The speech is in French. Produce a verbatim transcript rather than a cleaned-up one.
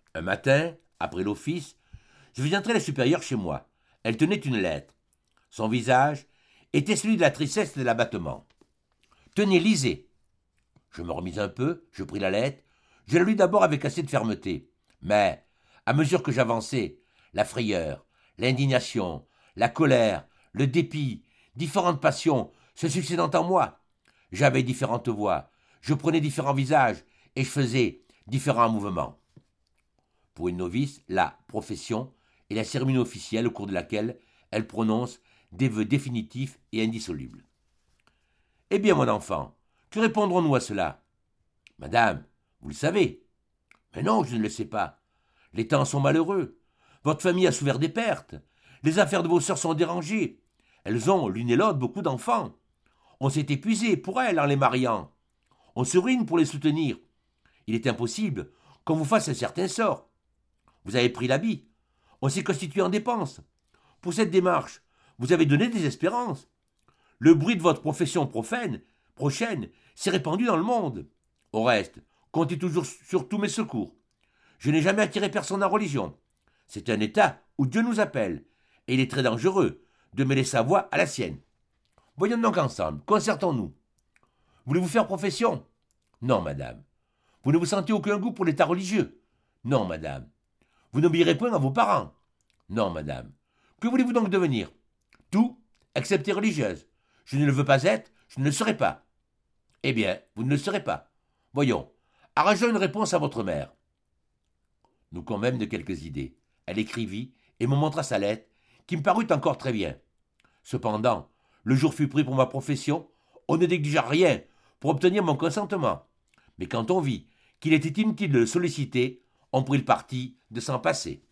Un matin, après l'office, je vis entrer la supérieure chez moi. Elle tenait une lettre. Son visage était celui de la tristesse et de l'abattement. Tenez, lisez. Je me remis un peu, je pris la lettre, je la lus d'abord avec assez de fermeté. Mais, à mesure que j'avançais, la frayeur, l'indignation, la colère, le dépit, différentes passions se succédant en moi. J'avais différentes voix, je prenais différents visages et je faisais différents mouvements. Pour une novice, la profession est la cérémonie officielle au cours de laquelle elle prononce des vœux définitifs et indissolubles. Eh bien, mon enfant, que répondrons-nous à cela? Madame, vous le savez. Mais non, je ne le sais pas. Les temps sont malheureux. Votre famille a souffert des pertes. Les affaires de vos sœurs sont dérangées. Elles ont, l'une et l'autre, beaucoup d'enfants. On s'est épuisé pour elles en les mariant. On se ruine pour les soutenir. Il est impossible qu'on vous fasse un certain sort. Vous avez pris l'habit. On s'est constitué en dépenses. Pour cette démarche, vous avez donné des espérances. Le bruit de votre profession profane, prochaine s'est répandu dans le monde. Au reste, comptez toujours sur tous mes secours. Je n'ai jamais attiré personne en religion. C'est un état où Dieu nous appelle, et il est très dangereux de mêler sa voix à la sienne. Voyons donc ensemble, concertons-nous. Voulez-vous faire profession? Non, madame. Vous ne vous sentez aucun goût pour l'état religieux? Non, madame. Vous n'obéirez point à vos parents? Non, madame. Que voulez-vous donc devenir? Tout, excepté religieuse. Je ne le veux pas être, je ne le serai pas. Eh bien, vous ne le serez pas. Voyons, arrangeons une réponse à votre mère. Nous convînmes de quelques idées. Elle écrivit et me montra sa lettre, qui me parut encore très bien. Cependant, le jour fut pris pour ma profession, on ne négligea rien pour obtenir mon consentement. Mais quand on vit qu'il était inutile de le solliciter, on prit le parti de s'en passer.